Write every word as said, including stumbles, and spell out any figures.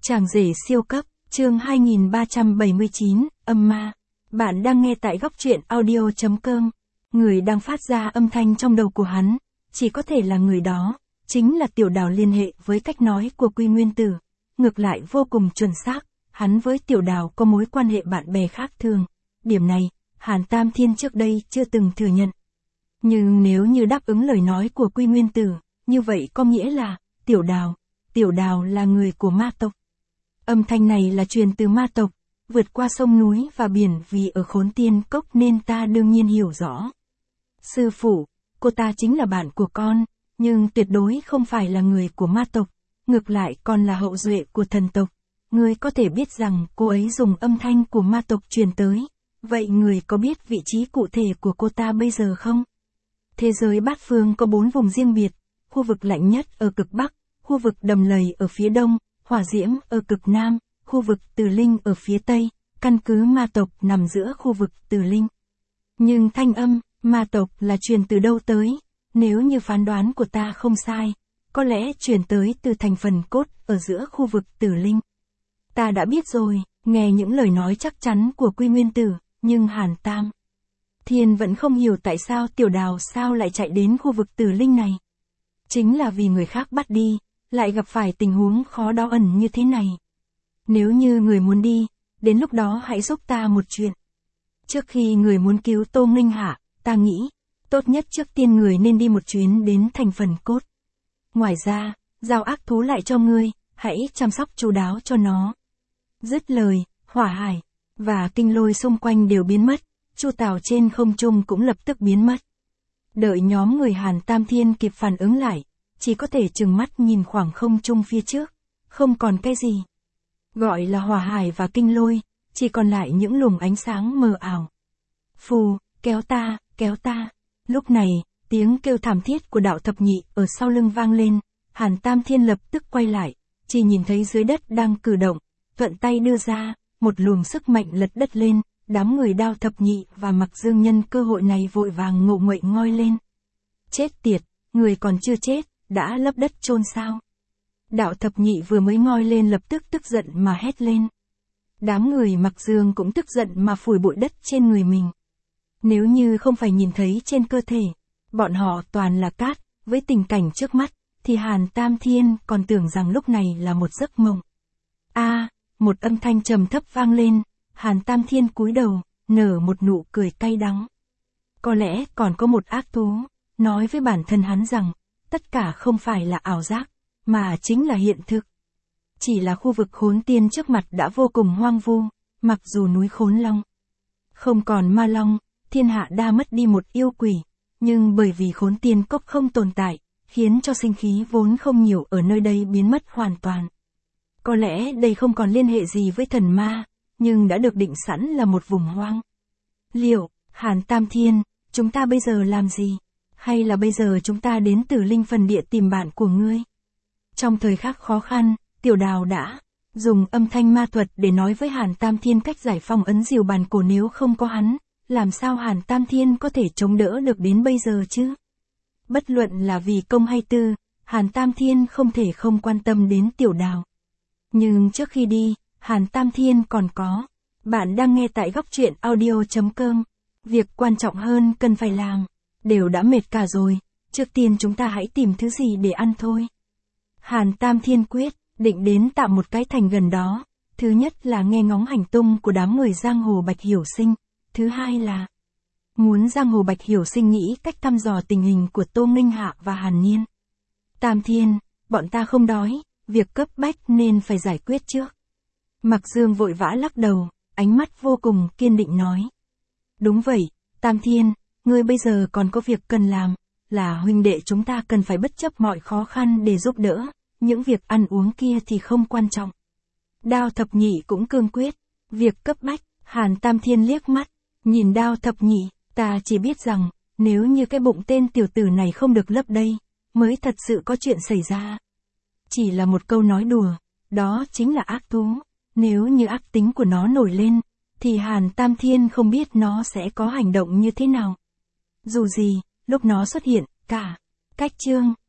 Chàng rể siêu cấp, chương hai nghìn ba trăm bảy mươi chín, âm ma. Bạn đang nghe tại góc truyện audio chấm com. Người đang phát ra âm thanh trong đầu của hắn, chỉ có thể là người đó, chính là Tiểu Đào liên hệ với cách nói của Quy Nguyên Tử. Ngược lại vô cùng chuẩn xác, hắn với Tiểu Đào có mối quan hệ bạn bè khác thường. Điểm này, Hàn Tam Thiên trước đây chưa từng thừa nhận. Nhưng nếu như đáp ứng lời nói của Quy Nguyên Tử, như vậy có nghĩa là, Tiểu Đào, Tiểu Đào là người của ma tộc. Âm thanh này là truyền từ ma tộc, vượt qua sông núi và biển vì ở Khốn Tiên Cốc nên ta đương nhiên hiểu rõ. Sư phụ, cô ta chính là bạn của con, nhưng tuyệt đối không phải là người của ma tộc, ngược lại còn là hậu duệ của thần tộc. Ngươi có thể biết rằng cô ấy dùng âm thanh của ma tộc truyền tới, vậy người có biết vị trí cụ thể của cô ta bây giờ không? Thế giới bát phương có bốn vùng riêng biệt, khu vực lạnh nhất ở cực Bắc, khu vực đầm lầy ở phía Đông, hỏa diễm ở cực Nam, khu vực Tử Linh ở phía Tây, căn cứ ma tộc nằm giữa khu vực Tử Linh. Nhưng thanh âm, ma tộc là truyền từ đâu tới? Nếu như phán đoán của ta không sai, có lẽ truyền tới từ thành phần cốt ở giữa khu vực Tử Linh. Ta đã biết rồi, nghe những lời nói chắc chắn của Quy Nguyên Tử, nhưng Hàn Tam Thiên vẫn không hiểu tại sao Tiểu Đào sao lại chạy đến khu vực Tử Linh này. Chính là vì người khác bắt đi, lại gặp phải tình huống khó đo ẩn như thế này. Nếu như người muốn đi, đến lúc đó hãy giúp ta một chuyện. Trước khi người muốn cứu Tô Nghênh Hạ, ta nghĩ, tốt nhất trước tiên người nên đi một chuyến đến thành phần cốt. Ngoài ra, giao ác thú lại cho ngươi, hãy chăm sóc chu đáo cho nó. Dứt lời, hỏa hải và kinh lôi xung quanh đều biến mất, chu tảo trên không trung cũng lập tức biến mất. Đợi nhóm người Hàn Tam Thiên kịp phản ứng lại, chỉ có thể trừng mắt nhìn khoảng không trung phía trước, không còn cái gì. Gọi là hỏa hải và kinh lôi, chỉ còn lại những luồng ánh sáng mờ ảo. Phù, kéo ta, kéo ta. Lúc này, tiếng kêu thảm thiết của đạo thập nhị ở sau lưng vang lên, Hàn Tam Thiên lập tức quay lại, chỉ nhìn thấy dưới đất đang cử động, thuận tay đưa ra, một luồng sức mạnh lật đất lên, đám người Đao Thập Nhị và Mặc Dương nhân cơ hội này vội vàng ngộ nguậy ngoi lên. Chết tiệt, người còn chưa chết, đã lấp đất chôn sao? Đạo Thập Nhị vừa mới ngoi lên lập tức tức giận mà hét lên. Đám người Mặc Dương cũng tức giận mà phủi bụi đất trên người mình. Nếu như không phải nhìn thấy trên cơ thể, bọn họ toàn là cát, với tình cảnh trước mắt, thì Hàn Tam Thiên còn tưởng rằng lúc này là một giấc mộng. A, một âm thanh trầm thấp vang lên, Hàn Tam Thiên cúi đầu, nở một nụ cười cay đắng. Có lẽ còn có một ác thú, nói với bản thân hắn rằng, tất cả không phải là ảo giác, mà chính là hiện thực. Chỉ là khu vực Khốn Tiên trước mặt đã vô cùng hoang vu, mặc dù núi Khốn Long không còn ma long, thiên hạ đã mất đi một yêu quỷ, nhưng bởi vì Khốn Tiên Cốc không tồn tại, khiến cho sinh khí vốn không nhiều ở nơi đây biến mất hoàn toàn. Có lẽ đây không còn liên hệ gì với thần ma, nhưng đã được định sẵn là một vùng hoang. Liệu, Hàn Tam Thiên, chúng ta bây giờ làm gì? Hay là bây giờ chúng ta đến Tử Linh phần địa tìm bạn của ngươi? Trong thời khắc khó khăn, Tiểu Đào đã dùng âm thanh ma thuật để nói với Hàn Tam Thiên cách giải phong ấn diều bàn cổ, nếu không có hắn, làm sao Hàn Tam Thiên có thể chống đỡ được đến bây giờ chứ? Bất luận là vì công hay tư, Hàn Tam Thiên không thể không quan tâm đến Tiểu Đào. Nhưng trước khi đi, Hàn Tam Thiên còn có. Bạn đang nghe tại góc truyện audio chấm com. Việc quan trọng hơn cần phải làm. Đều đã mệt cả rồi, trước tiên chúng ta hãy tìm thứ gì để ăn thôi. Hàn Tam Thiên quyết định đến tạm một cái thành gần đó. Thứ nhất là nghe ngóng hành tung của đám người giang hồ Bạch Hiểu Sinh. Thứ hai là muốn giang hồ Bạch Hiểu Sinh nghĩ cách thăm dò tình hình của Tô Nghênh Hạ và Hàn Niên. Tam Thiên, bọn ta không đói, việc cấp bách nên phải giải quyết trước. Mặc Dương vội vã lắc đầu, ánh mắt vô cùng kiên định nói. Đúng vậy, Tam Thiên, ngươi bây giờ còn có việc cần làm, là huynh đệ chúng ta cần phải bất chấp mọi khó khăn để giúp đỡ, những việc ăn uống kia thì không quan trọng. Đao Thập Nhị cũng cương quyết, việc cấp bách, Hàn Tam Thiên liếc mắt, nhìn Đao Thập Nhị, ta chỉ biết rằng, nếu như cái bụng tên tiểu tử này không được lấp đây, mới thật sự có chuyện xảy ra. Chỉ là một câu nói đùa, đó chính là ác thú. Nếu như ác tính của nó nổi lên, thì Hàn Tam Thiên không biết nó sẽ có hành động như thế nào. Dù gì, lúc nó xuất hiện, cả cách chương